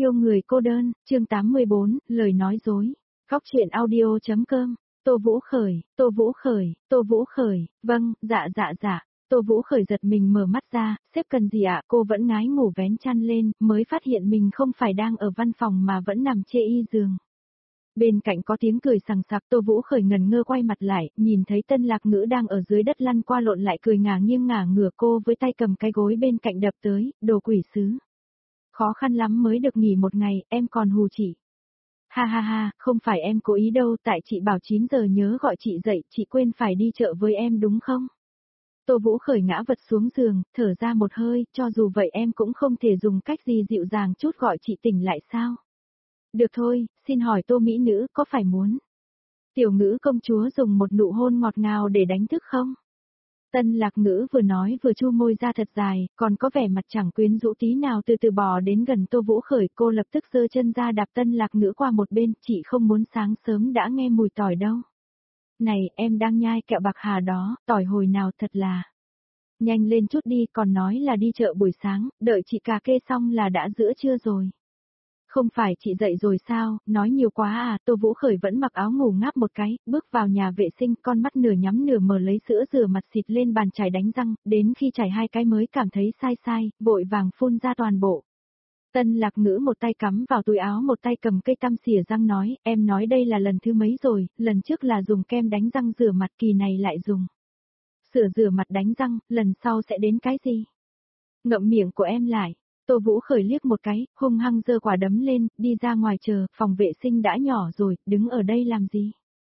Yêu người cô đơn, chương 84, lời nói dối. Góc truyện audio.com. Tô Vũ Khởi, Tô Vũ Khởi, Tô Vũ Khởi, vâng, dạ. Tô Vũ Khởi giật mình mở mắt ra, sếp cần gì ạ? Cô vẫn ngái ngủ vén chăn lên, mới phát hiện mình không phải đang ở văn phòng mà vẫn nằm chê y giường. Bên cạnh có tiếng cười sằng sặc, Tô Vũ Khởi ngần ngơ quay mặt lại, nhìn thấy Tân Lạc Ngữ đang ở dưới đất lăn qua lộn lại cười ngả nghiêng ngả ngửa, cô với tay cầm cái gối bên cạnh đập tới, đồ quỷ sứ. Khó khăn lắm mới được nghỉ một ngày, em còn hù chị. Ha, không phải em cố ý đâu, tại chị bảo 9 giờ nhớ gọi chị dậy, chị quên phải đi chợ với em đúng không? Tô Vũ Khởi ngã vật xuống giường, thở ra một hơi, cho dù vậy em cũng không thể dùng cách gì dịu dàng chút gọi chị tỉnh lại sao? Được thôi, xin hỏi Tô Mỹ Nữ có phải muốn Tiểu Ngữ công chúa dùng một nụ hôn ngọt ngào để đánh thức không? Tân Lạc Ngữ vừa nói vừa chu môi ra thật dài, còn có vẻ mặt chẳng quyến rũ tí nào, từ từ bò đến gần Tô Vũ Khởi, cô lập tức giơ chân ra đạp Tân Lạc Ngữ qua một bên, chị không muốn sáng sớm đã nghe mùi tỏi đâu. Này, em đang nhai kẹo bạc hà đó, tỏi hồi nào thật là. Nhanh lên chút đi, còn nói là đi chợ buổi sáng, đợi chị cà kê xong là đã giữa trưa rồi. Không phải chị dậy rồi sao, nói nhiều quá à? Tô Vũ Khởi vẫn mặc áo ngủ ngáp một cái, bước vào nhà vệ sinh, con mắt nửa nhắm nửa mở lấy sữa rửa mặt xịt lên bàn chải đánh răng, đến khi chải 2 cái mới cảm thấy sai, vội vàng phun ra toàn bộ. Tân Lạc Ngữ một tay cắm vào túi áo một tay cầm cây tăm xỉa răng nói, em nói đây là lần thứ mấy rồi, lần trước là dùng kem đánh răng rửa mặt, kỳ này lại dùng sữa rửa mặt đánh răng, lần sau sẽ đến cái gì? Ngậm miệng của em lại. Tô Vũ Khởi liếc một cái, hung hăng giơ quả đấm lên, đi ra ngoài chờ, phòng vệ sinh đã nhỏ rồi, đứng ở đây làm gì?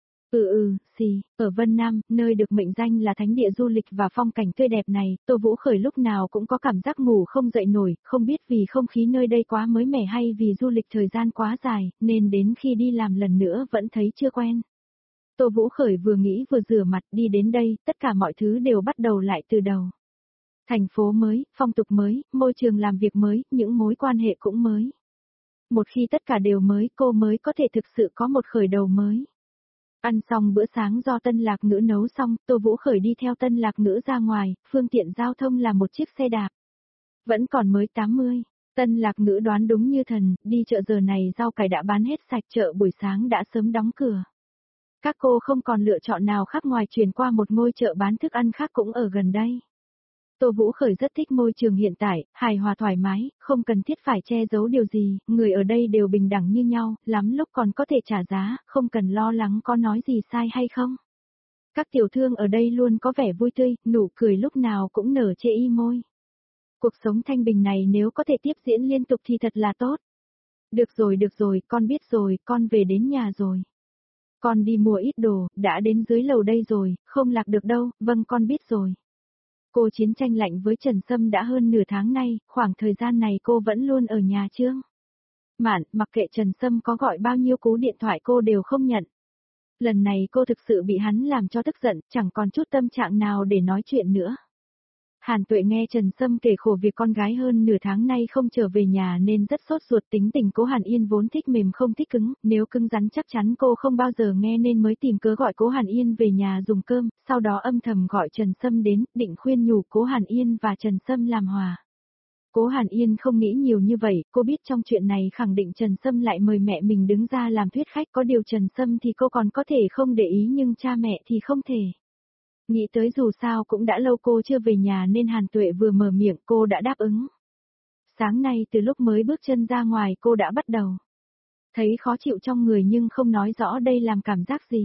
Ở Vân Nam, nơi được mệnh danh là thánh địa du lịch và phong cảnh tươi đẹp này, Tô Vũ Khởi lúc nào cũng có cảm giác ngủ không dậy nổi, không biết vì không khí nơi đây quá mới mẻ hay vì du lịch thời gian quá dài, nên đến khi đi làm lần nữa vẫn thấy chưa quen. Tô Vũ Khởi vừa nghĩ vừa rửa mặt đi đến đây, tất cả mọi thứ đều bắt đầu lại từ đầu. Thành phố mới, phong tục mới, môi trường làm việc mới, những mối quan hệ cũng mới. Một khi tất cả đều mới, cô mới có thể thực sự có một khởi đầu mới. Ăn xong bữa sáng do Tân Lạc Ngữ nấu xong, Tô Vũ Khởi đi theo Tân Lạc Ngữ ra ngoài, phương tiện giao thông là một chiếc xe đạp. Vẫn còn mới 80. Tân Lạc Ngữ đoán đúng như thần, đi chợ giờ này rau cải đã bán hết sạch, chợ buổi sáng đã sớm đóng cửa. Các cô không còn lựa chọn nào khác ngoài chuyển qua một ngôi chợ bán thức ăn khác cũng ở gần đây. Tô Vũ Khởi rất thích môi trường hiện tại, hài hòa thoải mái, không cần thiết phải che giấu điều gì, người ở đây đều bình đẳng như nhau, lắm lúc còn có thể trả giá, không cần lo lắng có nói gì sai hay không. Các tiểu thương ở đây luôn có vẻ vui tươi, nụ cười lúc nào cũng nở chê y môi. Cuộc sống thanh bình này nếu có thể tiếp diễn liên tục thì thật là tốt. Được rồi, con biết rồi, con về đến nhà rồi. Con đi mua ít đồ, đã đến dưới lầu đây rồi, không lạc được đâu, vâng con biết rồi. Cô chiến tranh lạnh với Trần Sâm đã hơn nửa tháng nay, khoảng thời gian này cô vẫn luôn ở nhà Trương Mạn, mặc kệ Trần Sâm có gọi bao nhiêu cú điện thoại cô đều không nhận. Lần này cô thực sự bị hắn làm cho tức giận, chẳng còn chút tâm trạng nào để nói chuyện nữa. Hàn Tuệ nghe Trần Sâm kể khổ việc con gái hơn nửa tháng nay không trở về nhà nên rất sốt ruột, tính tình Cố Hàn Yên vốn thích mềm không thích cứng, nếu cứng rắn chắc chắn cô không bao giờ nghe nên mới tìm cớ gọi Cố Hàn Yên về nhà dùng cơm, sau đó âm thầm gọi Trần Sâm đến, định khuyên nhủ Cố Hàn Yên và Trần Sâm làm hòa. Cố Hàn Yên không nghĩ nhiều như vậy, cô biết trong chuyện này khẳng định Trần Sâm lại mời mẹ mình đứng ra làm thuyết khách, có điều Trần Sâm thì cô còn có thể không để ý nhưng cha mẹ thì không thể. Nghĩ tới dù sao cũng đã lâu cô chưa về nhà nên Hàn Tuệ vừa mở miệng cô đã đáp ứng. Sáng nay từ lúc mới bước chân ra ngoài cô đã bắt đầu thấy khó chịu trong người nhưng không nói rõ đây làm cảm giác gì.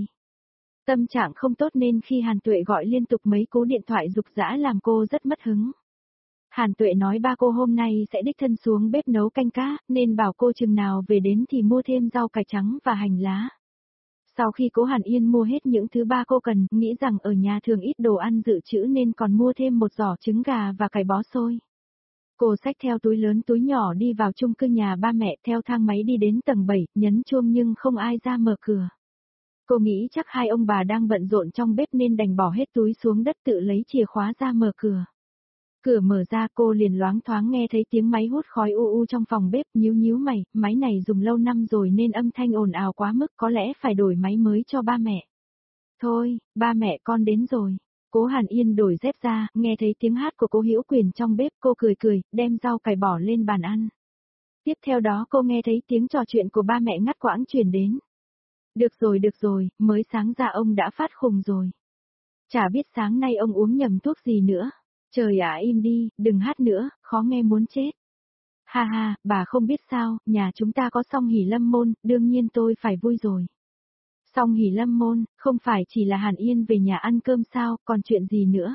Tâm trạng không tốt nên khi Hàn Tuệ gọi liên tục mấy cú điện thoại giục giã làm cô rất mất hứng. Hàn Tuệ nói ba cô hôm nay sẽ đích thân xuống bếp nấu canh cá, nên bảo cô chừng nào về đến thì mua thêm rau cải trắng và hành lá. Sau khi Cố Hàn Yên mua hết những thứ ba cô cần, nghĩ rằng ở nhà thường ít đồ ăn dự trữ nên còn mua thêm một giỏ trứng gà và cải bó xôi. Cô xách theo túi lớn túi nhỏ đi vào chung cư nhà ba mẹ, theo thang máy đi đến tầng 7, nhấn chuông nhưng không ai ra mở cửa. Cô nghĩ chắc hai ông bà đang bận rộn trong bếp nên đành bỏ hết túi xuống đất tự lấy chìa khóa ra mở cửa. Cửa mở ra cô liền loáng thoáng nghe thấy tiếng máy hút khói u trong phòng bếp, nhíu mày, máy này dùng lâu năm rồi nên âm thanh ồn ào quá mức, có lẽ phải đổi máy mới cho ba mẹ. Thôi, ba mẹ con đến rồi. Cố Hàn Yên đổi dép ra, nghe thấy tiếng hát của Cố Hữu Quyền trong bếp, cô cười, đem rau cải bỏ lên bàn ăn. Tiếp theo đó cô nghe thấy tiếng trò chuyện của ba mẹ ngắt quãng truyền đến. Được rồi, mới sáng ra ông đã phát khùng rồi. Chả biết sáng nay ông uống nhầm thuốc gì nữa. Trời ạ im đi, đừng hát nữa, khó nghe muốn chết. Ha ha, bà không biết sao, nhà chúng ta có song hỷ lâm môn, đương nhiên tôi phải vui rồi. Song hỷ lâm môn, không phải chỉ là Hàn Yên về nhà ăn cơm sao, còn chuyện gì nữa?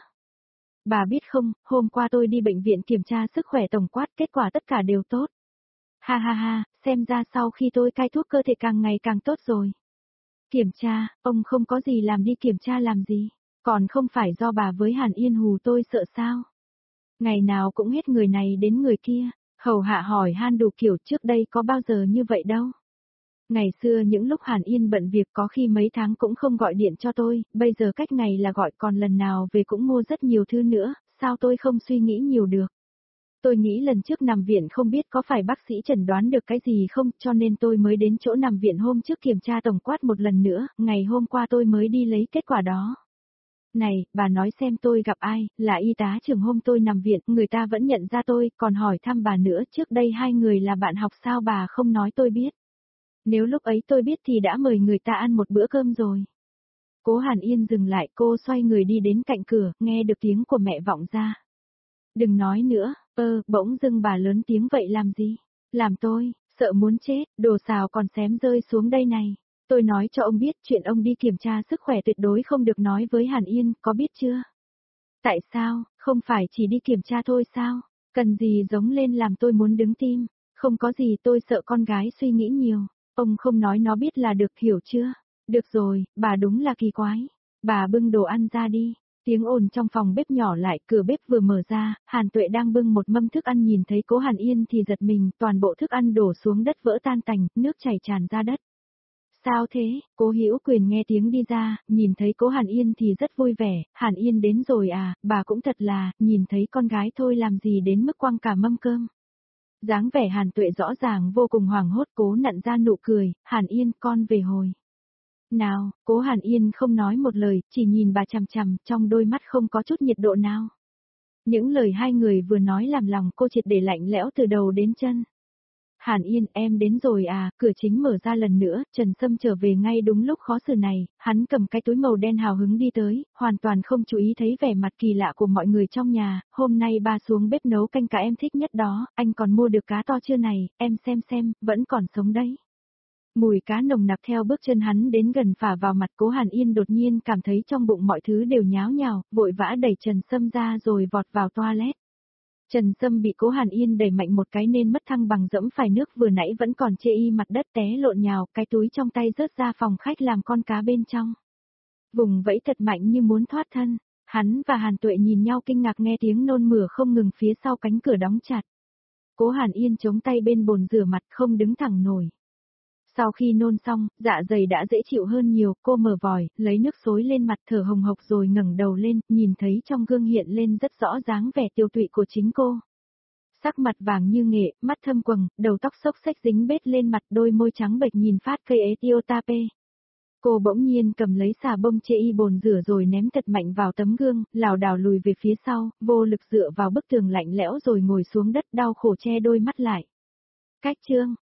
Bà biết không, hôm qua tôi đi bệnh viện kiểm tra sức khỏe tổng quát, kết quả tất cả đều tốt. Ha ha ha, xem ra sau khi tôi cai thuốc cơ thể càng ngày càng tốt rồi. Kiểm tra, ông không có gì làm đi kiểm tra làm gì, còn không phải do bà với Hàn Yên hù tôi sợ sao. Ngày nào cũng hết người này đến người kia, hầu hạ hỏi han đủ kiểu, trước đây có bao giờ như vậy đâu. Ngày xưa những lúc Hàn Yên bận việc có khi mấy tháng cũng không gọi điện cho tôi, bây giờ cách ngày là gọi, còn lần nào về cũng mua rất nhiều thứ nữa, sao tôi không suy nghĩ nhiều được. Tôi nghĩ lần trước nằm viện không biết có phải bác sĩ chẩn đoán được cái gì không, cho nên tôi mới đến chỗ nằm viện hôm trước kiểm tra tổng quát một lần nữa, ngày hôm qua tôi mới đi lấy kết quả đó. Này, bà nói xem tôi gặp ai, là y tá trưởng hôm tôi nằm viện, người ta vẫn nhận ra tôi, còn hỏi thăm bà nữa, trước đây hai người là bạn học sao bà không nói tôi biết. Nếu lúc ấy tôi biết thì đã mời người ta ăn một bữa cơm rồi. Cố Hàn Yên dừng lại, cô xoay người đi đến cạnh cửa, nghe được tiếng của mẹ vọng ra. Đừng nói nữa, bỗng dưng bà lớn tiếng vậy làm gì? Làm tôi, sợ muốn chết, đồ xào còn xém rơi xuống đây này. Tôi nói cho ông biết chuyện ông đi kiểm tra sức khỏe tuyệt đối không được nói với Hàn Yên, có biết chưa? Tại sao, không phải chỉ đi kiểm tra thôi sao? Cần gì giống lên làm tôi muốn đứng tim? Không có gì, tôi sợ con gái suy nghĩ nhiều. Ông không nói nó biết là được, hiểu chưa? Được rồi, bà đúng là kỳ quái. Bà bưng đồ ăn ra đi. Tiếng ồn trong phòng bếp nhỏ lại, cửa bếp vừa mở ra, Hàn Tuệ đang bưng một mâm thức ăn nhìn thấy Cố Hàn Yên thì giật mình, toàn bộ thức ăn đổ xuống đất vỡ tan tành, nước chảy tràn ra đất. Sao thế? Cố Hữu Quyền nghe tiếng đi ra, nhìn thấy Cố Hàn Yên thì rất vui vẻ, Hàn Yên đến rồi à, bà cũng thật là, nhìn thấy con gái thôi làm gì đến mức quăng cả mâm cơm. Dáng vẻ Hàn Tuệ rõ ràng vô cùng hoảng hốt, cố nặn ra nụ cười, Hàn Yên con về hồi. Nào, Cố Hàn Yên không nói một lời, chỉ nhìn bà chằm chằm, trong đôi mắt không có chút nhiệt độ nào. Những lời hai người vừa nói làm lòng cô triệt để lạnh lẽo từ đầu đến chân. Hàn Yên, em đến rồi à, cửa chính mở ra lần nữa, Trần Sâm trở về ngay đúng lúc khó xử này, hắn cầm cái túi màu đen hào hứng đi tới, hoàn toàn không chú ý thấy vẻ mặt kỳ lạ của mọi người trong nhà, hôm nay ba xuống bếp nấu canh cá em thích nhất đó, anh còn mua được cá to chưa này, em xem, vẫn còn sống đấy. Mùi cá nồng nặc theo bước chân hắn đến gần phả vào mặt Cố Hàn Yên, đột nhiên cảm thấy trong bụng mọi thứ đều nháo nhào, vội vã đẩy Trần Sâm ra rồi vọt vào toilet. Trần Sâm bị Cố Hàn Yên đẩy mạnh một cái nên mất thăng bằng, dẫm phải nước vừa nãy vẫn còn chê y mặt đất, té lộn nhào, cái túi trong tay rớt ra phòng khách làm con cá bên trong. Vùng vẫy thật mạnh như muốn thoát thân, hắn và Hàn Tuệ nhìn nhau kinh ngạc nghe tiếng nôn mửa không ngừng phía sau cánh cửa đóng chặt. Cố Hàn Yên chống tay bên bồn rửa mặt không đứng thẳng nổi. Sau khi nôn xong, dạ dày đã dễ chịu hơn nhiều, cô mở vòi, lấy nước xối lên mặt thở hồng hộc rồi ngẩng đầu lên, nhìn thấy trong gương hiện lên rất rõ dáng vẻ tiêu tụy của chính cô. Sắc mặt vàng như nghệ, mắt thâm quầng, đầu tóc xốc xếch dính bết lên mặt, đôi môi trắng bệch nhìn phát cây Etiotape. Cô bỗng nhiên cầm lấy xà bông chê y bồn rửa rồi ném thật mạnh vào tấm gương, lảo đảo lùi về phía sau, vô lực dựa vào bức tường lạnh lẽo rồi ngồi xuống đất, đau khổ che đôi mắt lại. Cách chương